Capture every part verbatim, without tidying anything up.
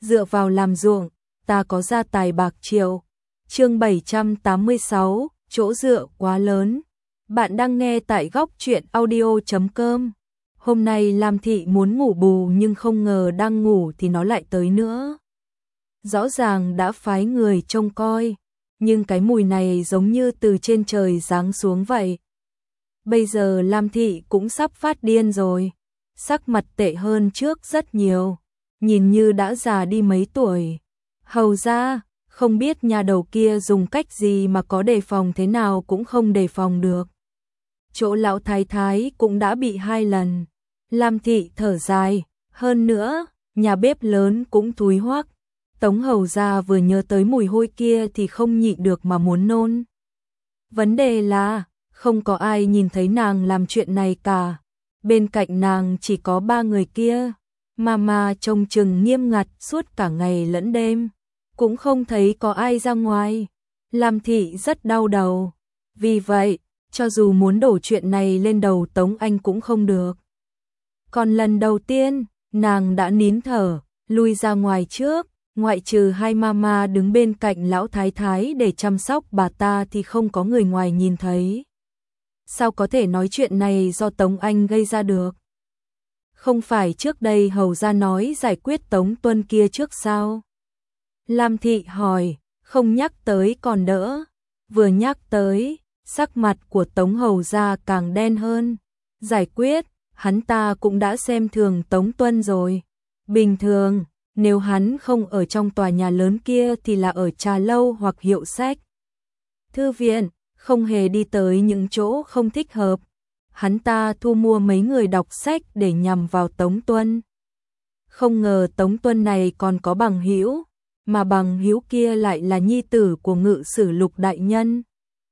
dựa vào làm ruộng, ta có gia tài bạc triệu. Chương bảy trăm tám mươi sáu, chỗ dựa quá lớn. Bạn đang nghe tại góc truyện audio chấm com. Hôm nay Lam Thị muốn ngủ bù nhưng không ngờ đang ngủ thì nó lại tới nữa. Rõ ràng đã phái người trông coi, nhưng cái mùi này giống như từ trên trời giáng xuống vậy. Bây giờ Lam Thị cũng sắp phát điên rồi, sắc mặt tệ hơn trước rất nhiều, nhìn như đã già đi mấy tuổi. Hầu ra, không biết nhà đầu kia dùng cách gì mà có đề phòng thế nào cũng không đề phòng được. Chỗ lão thái thái cũng đã bị hai lần. Lam Thị thở dài, hơn nữa, nhà bếp lớn cũng thúi hoắc. Tống hầu ra vừa nhớ tới mùi hôi kia thì không nhịn được mà muốn nôn. Vấn đề là, không có ai nhìn thấy nàng làm chuyện này cả. Bên cạnh nàng chỉ có ba người kia. Mama trông chừng nghiêm ngặt suốt cả ngày lẫn đêm. Cũng không thấy có ai ra ngoài. Lam Thị rất đau đầu. Vì vậy, cho dù muốn đổ chuyện này lên đầu Tống Anh cũng không được. Còn lần đầu tiên, nàng đã nín thở, lui ra ngoài trước. Ngoại trừ hai mama đứng bên cạnh lão thái thái để chăm sóc bà ta thì không có người ngoài nhìn thấy. Sao có thể nói chuyện này do Tống Anh gây ra được? Không phải trước đây hầu ra nói giải quyết Tống Tuân kia trước sao? Lam Thị hỏi, không nhắc tới còn đỡ. Vừa nhắc tới, sắc mặt của Tống hầu ra càng đen hơn. Giải quyết, hắn ta cũng đã xem thường Tống Tuân rồi. Bình thường, nếu hắn không ở trong tòa nhà lớn kia thì là ở trà lâu hoặc hiệu sách, thư viện, không hề đi tới những chỗ không thích hợp. Hắn ta thu mua mấy người đọc sách để nhằm vào Tống Tuân. Không ngờ Tống Tuân này còn có bằng hữu, mà bằng hữu kia lại là nhi tử của ngự sử Lục đại nhân.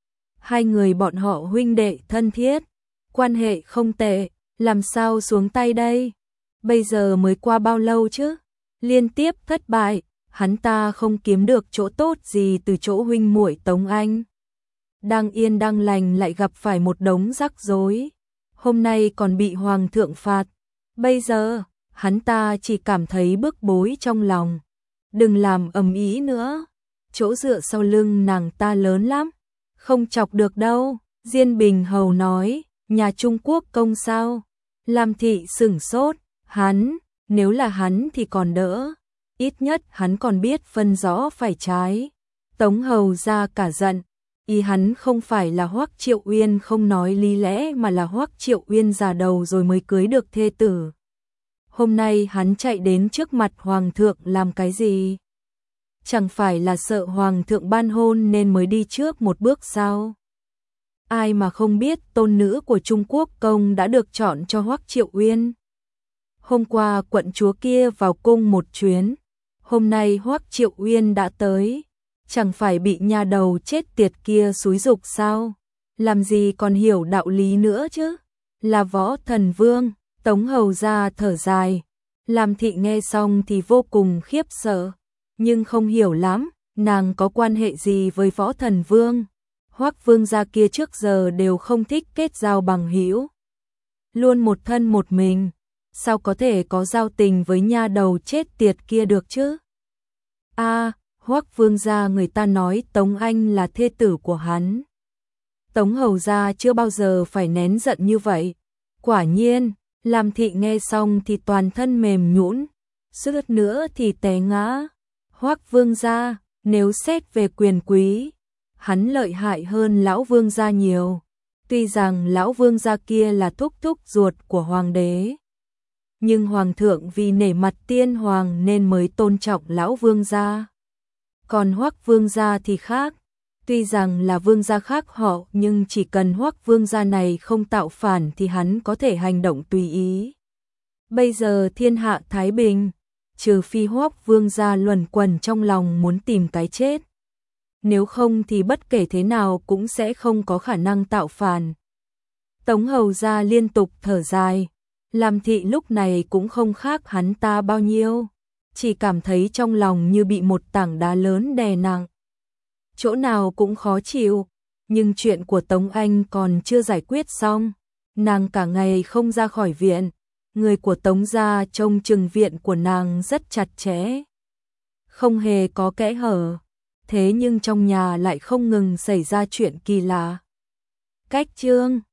Hai người bọn họ huynh đệ thân thiết, quan hệ không tệ, làm sao xuống tay đây? Bây giờ mới qua bao lâu chứ? Liên tiếp thất bại, hắn ta không kiếm được chỗ tốt gì từ chỗ huynh muội Tống Anh. Đang yên đang lành lại gặp phải một đống rắc rối. Hôm nay còn bị hoàng thượng phạt. Bây giờ, hắn ta chỉ cảm thấy bức bối trong lòng. Đừng làm ầm ĩ nữa. Chỗ dựa sau lưng nàng ta lớn lắm. Không chọc được đâu. Diên Bình Hầu nói, nhà Trung Quốc công sao? Lam Thị sửng sốt, hắn, nếu là hắn thì còn đỡ. Ít nhất hắn còn biết phân rõ phải trái. Tống hầu ra cả giận. Ý hắn không phải là Hoắc Triệu Uyên không nói lý lẽ mà là Hoắc Triệu Uyên già đầu rồi mới cưới được thê tử. Hôm nay hắn chạy đến trước mặt hoàng thượng làm cái gì? Chẳng phải là sợ hoàng thượng ban hôn nên mới đi trước một bước sao? Ai mà không biết tôn nữ của Trung Quốc công đã được chọn cho Hoắc Triệu Uyên. Hôm qua quận chúa kia vào cung một chuyến, hôm nay Hoắc Triệu Uyên đã tới. Chẳng phải bị nhà đầu chết tiệt kia xúi giục sao? Làm gì còn hiểu đạo lý nữa chứ? Là Võ Thần Vương. Tống hầu ra thở dài. Lam Thị nghe xong thì vô cùng khiếp sợ, nhưng không hiểu lắm, nàng có quan hệ gì với Võ Thần Vương? Hoắc vương gia kia trước giờ đều không thích kết giao bằng hữu, luôn một thân một mình, sao có thể có giao tình với nha đầu chết tiệt kia được chứ? A, à, Hoắc vương gia người ta nói Tống Anh là thê tử của hắn. Tống hầu gia chưa bao giờ phải nén giận như vậy. Quả nhiên, Lam Thị nghe xong thì toàn thân mềm nhũn, suýt nữa thì té ngã. Hoắc vương gia, nếu xét về quyền quý, hắn lợi hại hơn lão vương gia nhiều. Tuy rằng lão vương gia kia là thúc thúc ruột của hoàng đế, nhưng hoàng thượng vì nể mặt tiên hoàng nên mới tôn trọng lão vương gia. Còn Hoắc vương gia thì khác, tuy rằng là vương gia khác họ nhưng chỉ cần Hoắc vương gia này không tạo phản thì hắn có thể hành động tùy ý. Bây giờ thiên hạ thái bình, trừ phi Hoắc vương gia luẩn quẩn trong lòng muốn tìm cái chết. Nếu không thì bất kể thế nào cũng sẽ không có khả năng tạo phản. Tống hầu gia liên tục thở dài. Lam Thị lúc này cũng không khác hắn ta bao nhiêu, chỉ cảm thấy trong lòng như bị một tảng đá lớn đè nặng. Chỗ nào cũng khó chịu, nhưng chuyện của Tống Anh còn chưa giải quyết xong. Nàng cả ngày không ra khỏi viện, người của Tống gia trông chừng viện của nàng rất chặt chẽ. không hề có kẽ hở. Thế nhưng trong nhà lại không ngừng xảy ra chuyện kỳ lạ. Cách chương